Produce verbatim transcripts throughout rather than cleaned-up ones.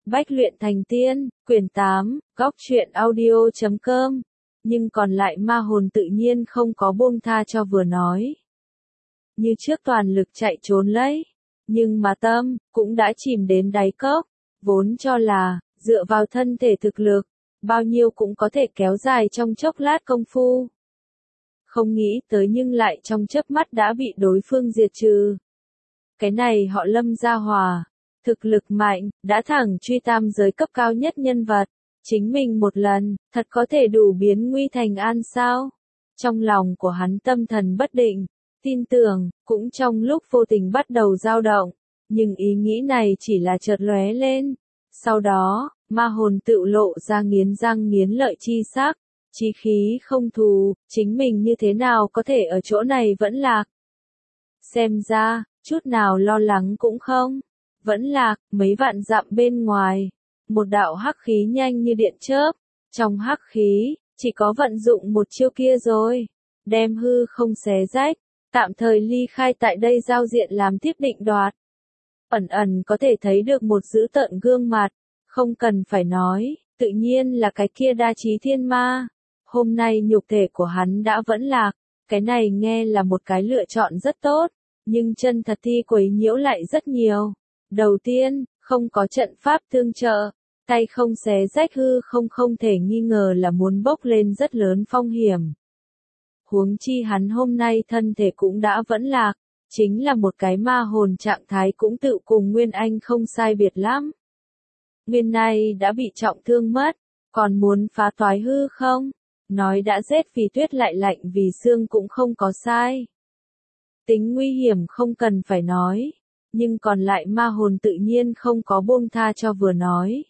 Bách luyện thành tiên, quyển tám, góc truyện audio chấm com. Nhưng còn lại ma hồn tự nhiên không có buông tha cho vừa nói. Như trước toàn lực chạy trốn lấy. Nhưng mà tâm, cũng đã chìm đến đáy cốc. Vốn cho là, dựa vào thân thể thực lực, bao nhiêu cũng có thể kéo dài trong chốc lát công phu. Không nghĩ tới nhưng lại trong chớp mắt đã bị đối phương diệt trừ. Cái này họ Lâm gia hòa. Thực lực mạnh, đã thẳng truy tam giới cấp cao nhất nhân vật. Chính mình một lần, thật có thể đủ biến nguy thành an sao? Trong lòng của hắn tâm thần bất định, tin tưởng, cũng trong lúc vô tình bắt đầu dao động. Nhưng ý nghĩ này chỉ là chợt lóe lên. Sau đó, ma hồn tự lộ ra nghiến răng nghiến lợi chi sắc. Chí khí không thù, chính mình như thế nào có thể ở chỗ này vẫn lạc? Xem ra, chút nào lo lắng cũng không. Vẫn lạc, mấy vạn dặm bên ngoài. Một đạo hắc khí nhanh như điện chớp. Trong hắc khí, chỉ có vận dụng một chiêu kia rồi. Đem hư không xé rách. Tạm thời ly khai tại đây giao diện làm tiếp định đoạt. Ẩn ẩn có thể thấy được một dữ tợn gương mặt. Không cần phải nói, tự nhiên là cái kia đa trí thiên ma. Hôm nay nhục thể của hắn đã vẫn lạc. Cái này nghe là một cái lựa chọn rất tốt. Nhưng chân thật thi quấy nhiễu lại rất nhiều. Đầu tiên, không có trận pháp tương trợ, tay không xé rách hư không không thể nghi ngờ là muốn bốc lên rất lớn phong hiểm. Huống chi hắn hôm nay thân thể cũng đã vẫn lạc, chính là một cái ma hồn trạng thái cũng tự cùng Nguyên Anh không sai biệt lắm. Nguyên này đã bị trọng thương mất, còn muốn phá toái hư không? Nói đã rét vì tuyết lại lạnh vì xương cũng không có sai. Tính nguy hiểm không cần phải nói. Nhưng còn lại ma hồn tự nhiên không có buông tha cho vừa nói.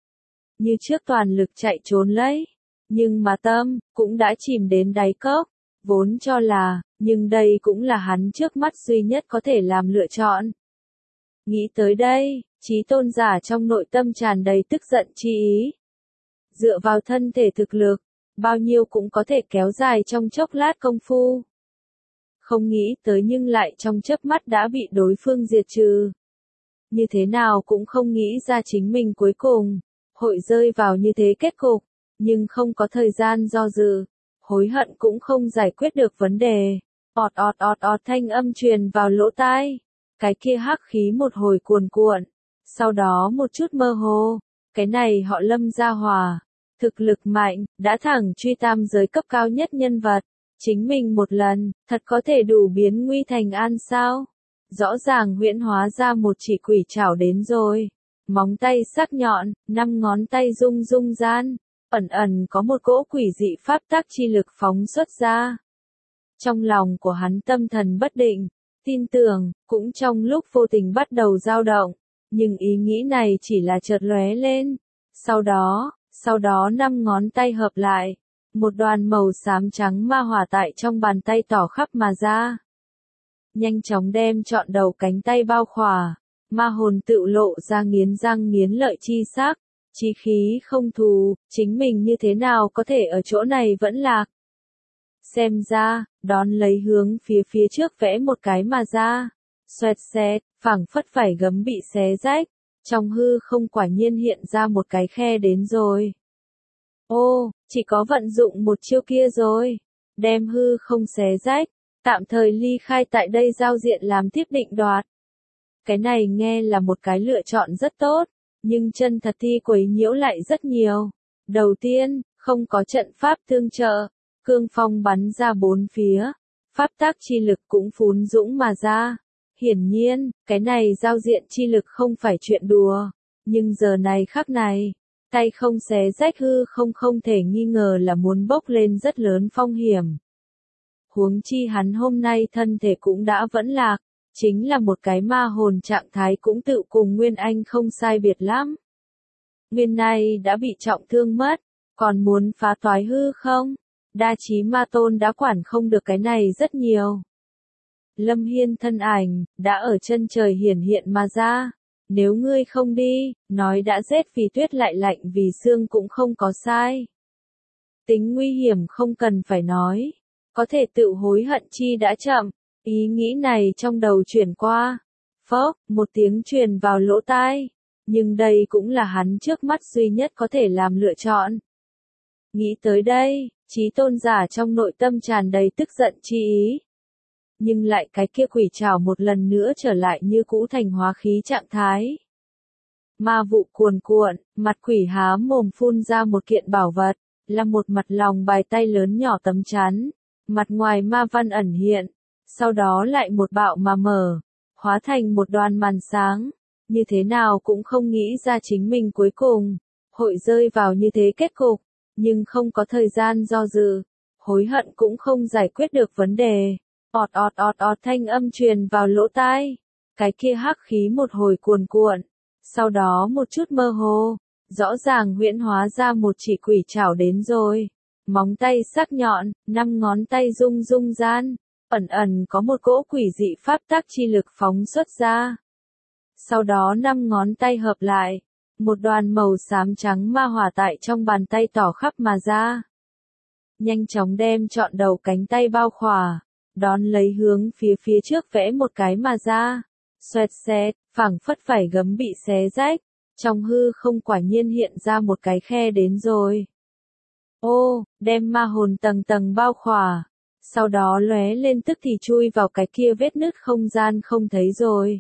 Như trước toàn lực chạy trốn lấy. Nhưng mà tâm, cũng đã chìm đến đáy cốc. Vốn cho là, nhưng đây cũng là hắn trước mắt duy nhất có thể làm lựa chọn. Nghĩ tới đây, Chí Tôn giả trong nội tâm tràn đầy tức giận chi ý. Dựa vào thân thể thực lực, bao nhiêu cũng có thể kéo dài trong chốc lát công phu. Không nghĩ tới nhưng lại trong chớp mắt đã bị đối phương diệt trừ. Như thế nào cũng không nghĩ ra chính mình cuối cùng, hội rơi vào như thế kết cục, nhưng không có thời gian do dự, hối hận cũng không giải quyết được vấn đề. Ọt ọt ọt ọt thanh âm truyền vào lỗ tai, cái kia hắc khí một hồi cuồn cuộn, sau đó một chút mơ hồ, cái này họ Lâm gia hòa, thực lực mạnh, đã thẳng truy tam giới cấp cao nhất nhân vật. Chính mình một lần, thật có thể đủ biến nguy thành an sao? Rõ ràng huyễn hóa ra một chỉ quỷ trảo đến rồi. Móng tay sắc nhọn, năm ngón tay rung rung gian. Ẩn ẩn có một cỗ quỷ dị pháp tắc chi lực phóng xuất ra. Trong lòng của hắn tâm thần bất định, tin tưởng, cũng trong lúc vô tình bắt đầu dao động. Nhưng ý nghĩ này chỉ là chợt lóe lên. Sau đó, sau đó năm ngón tay hợp lại. Một đoàn màu xám trắng ma hỏa tại trong bàn tay tỏ khắp mà ra. Nhanh chóng đem trọn đầu cánh tay bao khỏa, ma hồn tự lộ ra nghiến răng nghiến lợi chi sắc, chí khí không thù, chính mình như thế nào có thể ở chỗ này vẫn lạc. Xem ra, đón lấy hướng phía phía trước vẽ một cái mà ra, xoẹt xẹt, phảng phất vải gấm bị xé rách, trong hư không quả nhiên hiện ra một cái khe đến rồi. Ô, chỉ có vận dụng một chiêu kia rồi. Đem hư không xé rách. Tạm thời ly khai tại đây giao diện làm tiếp định đoạt. Cái này nghe là một cái lựa chọn rất tốt. Nhưng chân thật thi quấy nhiễu lại rất nhiều. Đầu tiên, không có trận pháp tương trợ. Cương phong bắn ra bốn phía. Pháp tác chi lực cũng phún dũng mà ra. Hiển nhiên, cái này giao diện chi lực không phải chuyện đùa. Nhưng giờ này khắc này. Tay không xé rách hư không không thể nghi ngờ là muốn bốc lên rất lớn phong hiểm. Huống chi hắn hôm nay thân thể cũng đã vẫn lạc, chính là một cái ma hồn trạng thái cũng tự cùng Nguyên Anh không sai biệt lắm. Nguyên này đã bị trọng thương mất, còn muốn phá toái hư không? Đa trí ma tôn đã quản không được cái này rất nhiều. Lâm Hiên thân ảnh, đã ở chân trời hiển hiện mà ra. Nếu ngươi không đi, nói đã rét vì tuyết lại lạnh vì xương cũng không có sai. Tính nguy hiểm không cần phải nói. Có thể tự hối hận chi đã chậm. Ý nghĩ này trong đầu chuyển qua. Phốc, một tiếng truyền vào lỗ tai. nhưng đây cũng là hắn trước mắt duy nhất có thể làm lựa chọn. Nghĩ tới đây, Chí Tôn giả trong nội tâm tràn đầy tức giận chi ý. Nhưng lại cái kia quỷ trảo một lần nữa trở lại như cũ thành hóa khí trạng thái. Ma vụ cuồn cuộn, mặt quỷ há mồm phun ra một kiện bảo vật, là một mặt lòng bài tay lớn nhỏ tấm chắn, mặt ngoài ma văn ẩn hiện, sau đó lại một bạo mà mở, hóa thành một đoàn màn sáng, như thế nào cũng không nghĩ ra chính mình cuối cùng, hội rơi vào như thế kết cục, nhưng không có thời gian do dự, hối hận cũng không giải quyết được vấn đề, ọt ọt ọt ọt thanh âm truyền vào lỗ tai, cái kia hắc khí một hồi cuồn cuộn, sau đó một chút mơ hồ, rõ ràng huyễn hóa ra một chỉ quỷ trảo đến rồi, móng tay sắc nhọn, năm ngón tay rung rung gian, ẩn ẩn có một cỗ quỷ dị pháp tắc chi lực phóng xuất ra. Sau đó năm ngón tay hợp lại, một đoàn màu xám trắng ma hỏa tại trong bàn tay tỏ khắp mà ra. Nhanh chóng đem trọn đầu cánh tay bao khỏa, đón lấy hướng phía phía trước vẽ một cái mà ra. Xoẹt xẹt, phảng phất vải gấm bị xé rách, trong hư không quả nhiên hiện ra một cái khe đến rồi. Ô, đem ma hồn tầng tầng bao khỏa, sau đó lóe lên tức thì chui vào cái kia vết nứt không gian không thấy rồi.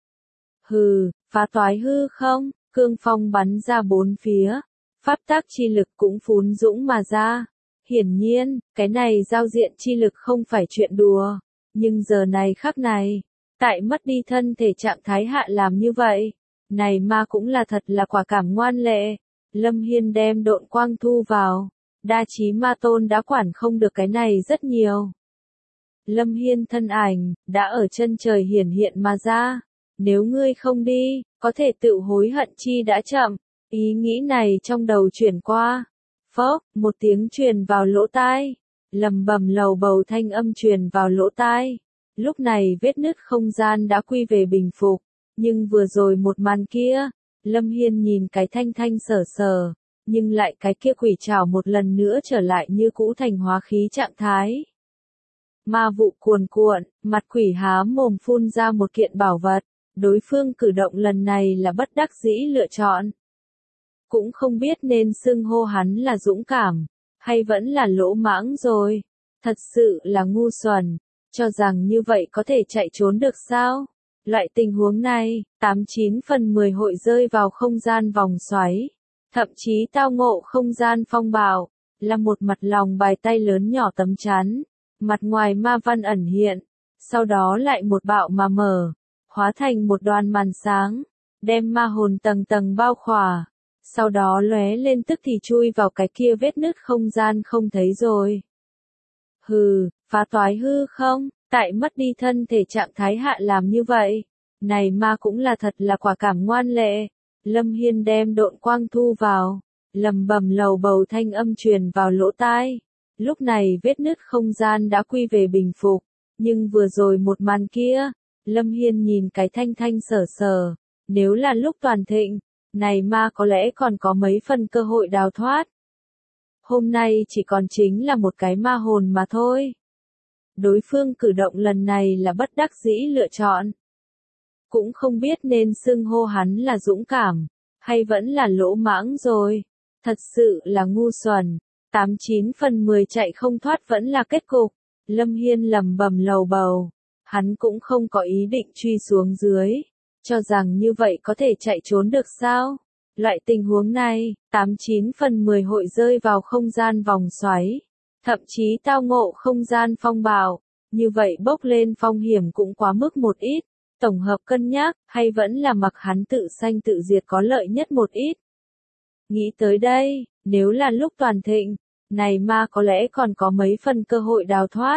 Hừ, phá toái hư không, cương phong bắn ra bốn phía, pháp tác chi lực cũng phún dũng mà ra. Hiển nhiên, cái này giao diện chi lực không phải chuyện đùa, nhưng giờ này khắc này, tại mất đi thân thể trạng thái hạ làm như vậy, này ma cũng là thật là quả cảm ngoan lệ. Lâm Hiên đem độn quang thu vào, đa chí ma tôn đã quản không được cái này rất nhiều. Lâm Hiên thân ảnh, đã ở chân trời hiển hiện mà ra, nếu ngươi không đi, có thể tự hối hận chi đã chậm, ý nghĩ này trong đầu chuyển qua. Phốc, một tiếng truyền vào lỗ tai, lầm bầm lầu bầu thanh âm truyền vào lỗ tai. Lúc này vết nứt không gian đã quy về bình phục, nhưng vừa rồi một màn kia, Lâm Hiên nhìn cái thanh thanh sở sở, nhưng lại cái kia quỷ trảo một lần nữa trở lại như cũ thành hóa khí trạng thái. Ma vụ cuồn cuộn, mặt quỷ há mồm phun ra một kiện bảo vật, đối phương cử động lần này là bất đắc dĩ lựa chọn. Cũng không biết nên xưng hô hắn là dũng cảm, hay vẫn là lỗ mãng rồi, thật sự là ngu xuẩn. Cho rằng như vậy có thể chạy trốn được sao? Loại tình huống này, tám chín phần mười hội rơi vào không gian vòng xoáy, thậm chí tao ngộ không gian phong bạo, là một mặt lòng bài tay lớn nhỏ tấm chắn, mặt ngoài ma văn ẩn hiện, sau đó lại một bạo mà mở, hóa thành một đoàn màn sáng, đem ma hồn tầng tầng bao khỏa, sau đó lóe lên tức thì chui vào cái kia vết nứt không gian không thấy rồi. Hừ, phá toái hư không, tại mất đi thân thể trạng thái hạ làm như vậy, này ma cũng là thật là quả cảm ngoan lệ. Lâm Hiên đem độn quang thu vào, lầm bầm lầu bầu thanh âm truyền vào lỗ tai. Lúc này vết nứt không gian đã quy về bình phục, nhưng vừa rồi một màn kia, Lâm Hiên nhìn cái thanh thanh sở sở, nếu là lúc toàn thịnh, này ma có lẽ còn có mấy phần cơ hội đào thoát. Hôm nay chỉ còn chính là một cái ma hồn mà thôi. Đối phương cử động lần này là bất đắc dĩ lựa chọn. Cũng không biết nên xưng hô hắn là dũng cảm, hay vẫn là lỗ mãng rồi. Thật sự là ngu xuẩn. Tám chín phần mười chạy không thoát vẫn là kết cục. Lâm Hiên lầm bầm lầu bầu. Hắn cũng không có ý định truy xuống dưới. Cho rằng như vậy có thể chạy trốn được sao? Loại tình huống này, tám chín phần mười hội rơi vào không gian vòng xoáy. Thậm chí tao ngộ không gian phong bạo. Như vậy bốc lên phong hiểm cũng quá mức một ít. Tổng hợp cân nhắc, hay vẫn là mặc hắn tự sanh tự diệt có lợi nhất một ít. Nghĩ tới đây, nếu là lúc toàn thịnh, này ma có lẽ còn có mấy phần cơ hội đào thoát.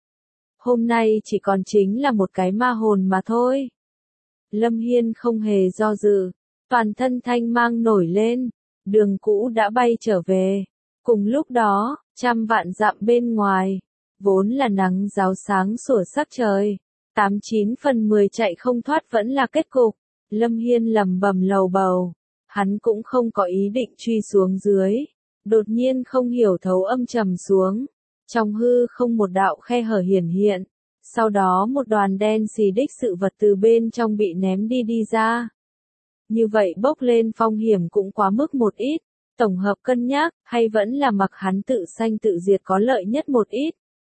Hôm nay chỉ còn chính là một cái ma hồn mà thôi. Lâm Hiên không hề do dự, toàn thân thanh mang nổi lên, đường cũ đã bay trở về. Cùng lúc đó, trăm vạn dặm bên ngoài, vốn là nắng ráo sáng sủa sắc trời. Tám chín phần mười chạy không thoát vẫn là kết cục. Lâm Hiên lầm bầm lầu bầu. Hắn cũng không có ý định truy xuống dưới. Đột nhiên không hiểu thấu âm trầm xuống. Trong hư không một đạo khe hở hiển hiện. Sau đó một đoàn đen xì đích sự vật từ bên trong bị ném đi đi ra. như vậy bốc lên phong hiểm cũng quá mức một ít, tổng hợp cân nhắc, hay vẫn là mặc hắn tự sanh tự diệt có lợi nhất một ít.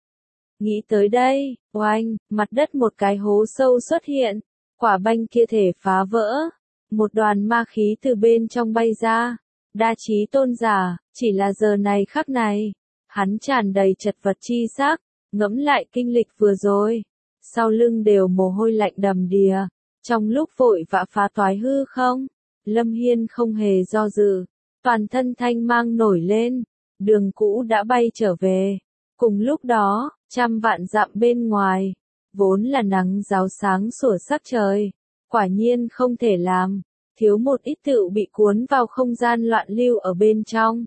Nghĩ tới đây, oanh, mặt đất một cái hố sâu xuất hiện, quả banh kia thể phá vỡ, một đoàn ma khí từ bên trong bay ra, đa trí tôn giả, chỉ là giờ này khắc này, hắn tràn đầy chật vật chi xác, ngẫm lại kinh lịch vừa rồi, sau lưng đều mồ hôi lạnh đầm đìa, trong lúc vội vã phá toái hư không, Lâm Hiên không hề do dự, toàn thân thanh mang nổi lên, đường cũ đã bay trở về, cùng lúc đó, trăm vạn dặm bên ngoài, vốn là nắng ráo sáng sủa sắc trời, quả nhiên không thể làm, thiếu một ít tựu bị cuốn vào không gian loạn lưu ở bên trong.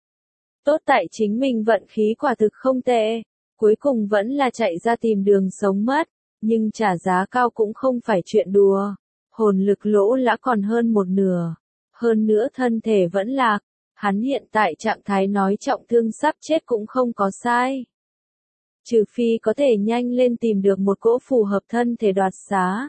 Tốt tại chính mình vận khí quả thực không tệ, cuối cùng vẫn là chạy ra tìm đường sống mất, nhưng trả giá cao cũng không phải chuyện đùa, hồn lực lỗ lã còn hơn một nửa, hơn nữa thân thể vẫn lạc, hắn hiện tại trạng thái nói trọng thương sắp chết cũng không có sai. Trừ phi có thể nhanh lên tìm được một cỗ phù hợp thân thể đoạt xá.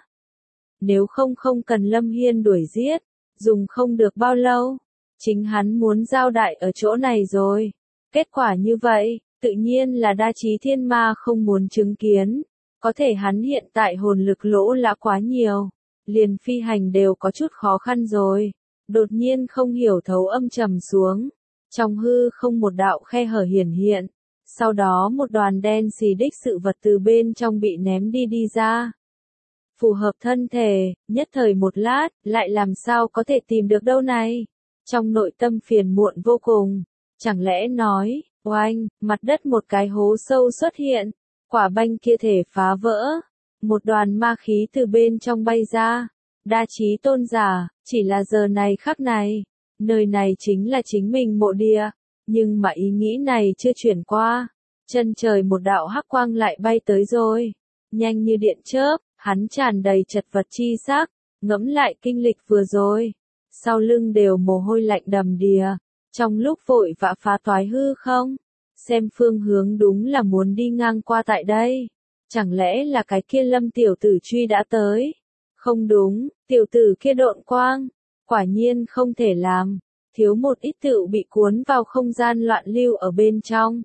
Nếu không không cần Lâm Hiên đuổi giết, dùng không được bao lâu, chính hắn muốn giao đại ở chỗ này rồi. Kết quả như vậy, tự nhiên là đa trí thiên ma không muốn chứng kiến, có thể hắn hiện tại hồn lực lỗ lã quá nhiều, liền phi hành đều có chút khó khăn rồi, đột nhiên không hiểu thấu âm trầm xuống, trong hư không một đạo khe hở hiển hiện, sau đó một đoàn đen xì đích sự vật từ bên trong bị ném đi đi ra. Phù hợp thân thể, nhất thời một lát, lại làm sao có thể tìm được đâu này? Trong nội tâm phiền muộn vô cùng, chẳng lẽ nói, oanh, mặt đất một cái hố sâu xuất hiện, quả banh kia thể phá vỡ, một đoàn ma khí từ bên trong bay ra, đa trí tôn giả, chỉ là giờ này khắc này, nơi này chính là chính mình mộ địa, nhưng mà ý nghĩ này chưa chuyển qua, chân trời một đạo hắc quang lại bay tới rồi, nhanh như điện chớp, hắn tràn đầy chật vật chi xác, ngẫm lại kinh lịch vừa rồi, sau lưng đều mồ hôi lạnh đầm đìa, trong lúc vội vã phá toái hư không, xem phương hướng đúng là muốn đi ngang qua tại đây, chẳng lẽ là cái kia Lâm tiểu tử truy đã tới, không đúng, tiểu tử kia độn quang, quả nhiên không thể làm, thiếu một ít tựu bị cuốn vào không gian loạn lưu ở bên trong.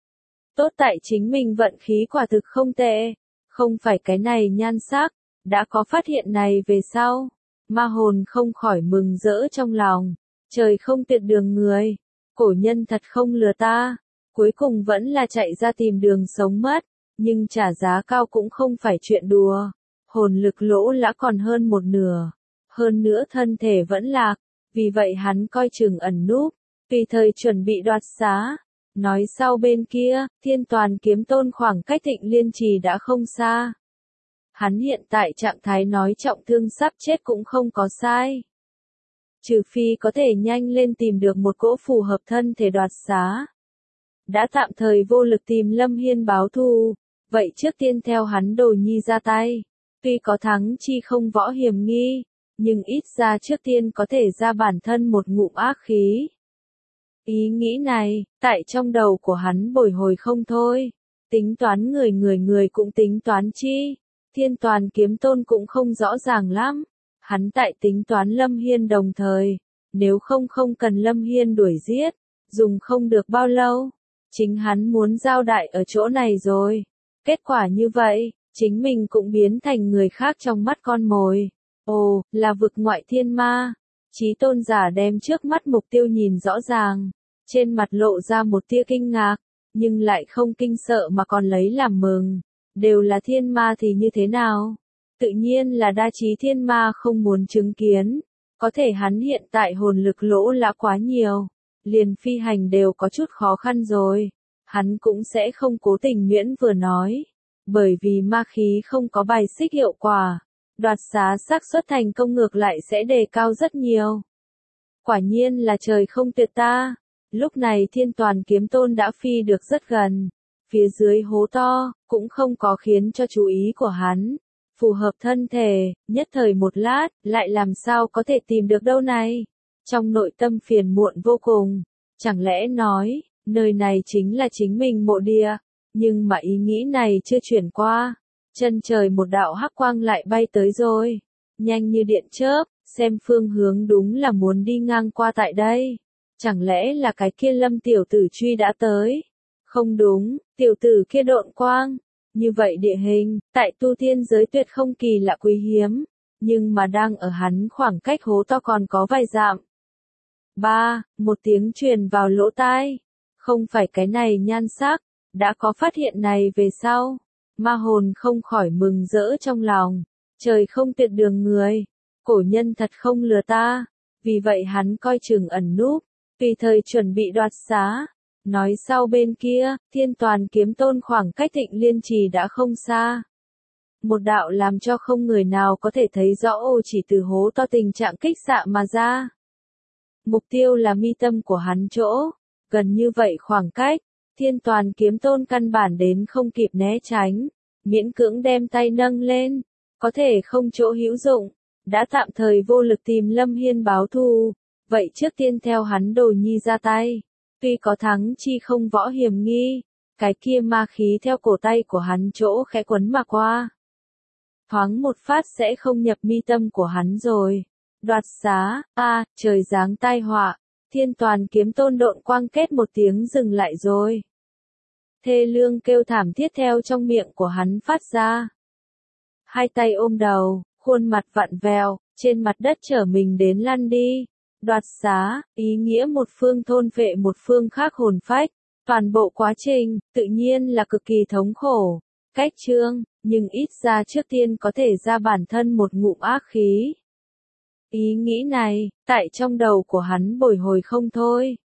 Tốt tại chính mình vận khí quả thực không tệ, không phải cái này nhan sắc, đã có phát hiện này về sau, ma hồn không khỏi mừng rỡ trong lòng, trời không tuyệt đường người, cổ nhân thật không lừa ta, cuối cùng vẫn là chạy ra tìm đường sống mất, nhưng trả giá cao cũng không phải chuyện đùa, hồn lực lỗ lã còn hơn một nửa, hơn nữa thân thể vẫn lạc, vì vậy hắn coi chừng ẩn núp, tùy thời chuẩn bị đoạt xá. Nói sau bên kia, Thiên Toàn Kiếm Tôn khoảng cách Thịnh Liên Trì đã không xa. Hắn hiện tại trạng thái nói trọng thương sắp chết cũng không có sai. Trừ phi có thể nhanh lên tìm được một cỗ phù hợp thân thể đoạt xá. Đã tạm thời vô lực tìm Lâm Hiên báo thù, vậy trước tiên theo hắn Đồ Nhi ra tay. Tuy có thắng chi không võ hiểm nghi, nhưng ít ra trước tiên có thể ra bản thân một ngụm ác khí. Ý nghĩ này, tại trong đầu của hắn bồi hồi không thôi. Tính toán người người người cũng tính toán chi. Thiên Toàn Kiếm Tôn cũng không rõ ràng lắm. Hắn tại tính toán Lâm Hiên đồng thời. Nếu không không cần Lâm Hiên đuổi giết, dùng không được bao lâu. Chính hắn muốn giao đại ở chỗ này rồi. Kết quả như vậy, chính mình cũng biến thành người khác trong mắt con mồi. Ồ, là vực ngoại thiên ma. Chí tôn giả đem trước mắt mục tiêu nhìn rõ ràng, trên mặt lộ ra một tia kinh ngạc, nhưng lại không kinh sợ mà còn lấy làm mừng. Đều là thiên ma thì như thế nào? Tự nhiên là đa trí thiên ma không muốn chứng kiến, có thể hắn hiện tại hồn lực lỗ lã quá nhiều, liền phi hành đều có chút khó khăn rồi, hắn cũng sẽ không cố tình nhuyễn vừa nói, bởi vì ma khí không có bài xích hiệu quả. Đoạt xá xác suất thành công ngược lại sẽ đề cao rất nhiều. Quả nhiên là trời không tuyệt ta. Lúc này Thiên Toàn Kiếm Tôn đã phi được rất gần. Phía dưới hố to, cũng không có khiến cho chú ý của hắn. Phù hợp thân thể, nhất thời một lát, lại làm sao có thể tìm được đâu này. Trong nội tâm phiền muộn vô cùng. Chẳng lẽ nói, nơi này chính là chính mình mộ địa. Nhưng mà ý nghĩ này chưa chuyển qua. Chân trời một đạo hắc quang lại bay tới rồi, nhanh như điện chớp, xem phương hướng đúng là muốn đi ngang qua tại đây. Chẳng lẽ là cái kia Lâm tiểu tử truy đã tới? Không đúng, tiểu tử kia độn quang. Như vậy địa hình, tại tu tiên giới tuyệt không kỳ lạ quý hiếm, nhưng mà đang ở hắn khoảng cách hố to còn có vài dặm. Ba, một tiếng truyền vào lỗ tai. Không phải cái này nhan sắc, đã có phát hiện này về sau. Ma hồn không khỏi mừng rỡ trong lòng. Trời không tuyệt đường người. Cổ nhân thật không lừa ta. Vì vậy hắn coi chừng ẩn núp, tùy thời chuẩn bị đoạt xá. Nói sau bên kia, Thiên Toàn Kiếm Tôn khoảng cách Thịnh Liên Trì đã không xa. Một đạo làm cho không người nào có thể thấy rõ ô chỉ từ hố to tình trạng kích xạ mà ra. Mục tiêu là mi tâm của hắn chỗ, gần như vậy khoảng cách, Thiên Toàn Kiếm Tôn căn bản đến không kịp né tránh, miễn cưỡng đem tay nâng lên, có thể không chỗ hữu dụng, đã tạm thời vô lực tìm Lâm Hiên báo thù, vậy trước tiên theo hắn Đồ Nhi ra tay. Tuy có thắng chi không võ hiểm nghi, cái kia ma khí theo cổ tay của hắn chỗ khẽ quấn mà qua. Thoáng một phát sẽ không nhập mi tâm của hắn rồi. Đoạt xá, a, trời giáng tai họa, Thiên Toàn Kiếm Tôn độn quang kết một tiếng dừng lại rồi. Thê lương kêu thảm thiết theo trong miệng của hắn phát ra. Hai tay ôm đầu, khuôn mặt vặn vẹo, trên mặt đất trở mình đến lăn đi. Đoạt xá, ý nghĩa một phương thôn phệ một phương khác hồn phách, toàn bộ quá trình, tự nhiên là cực kỳ thống khổ, cách chương, nhưng ít ra trước tiên có thể ra bản thân một ngụm ác khí. Ý nghĩ này, tại trong đầu của hắn bồi hồi không thôi.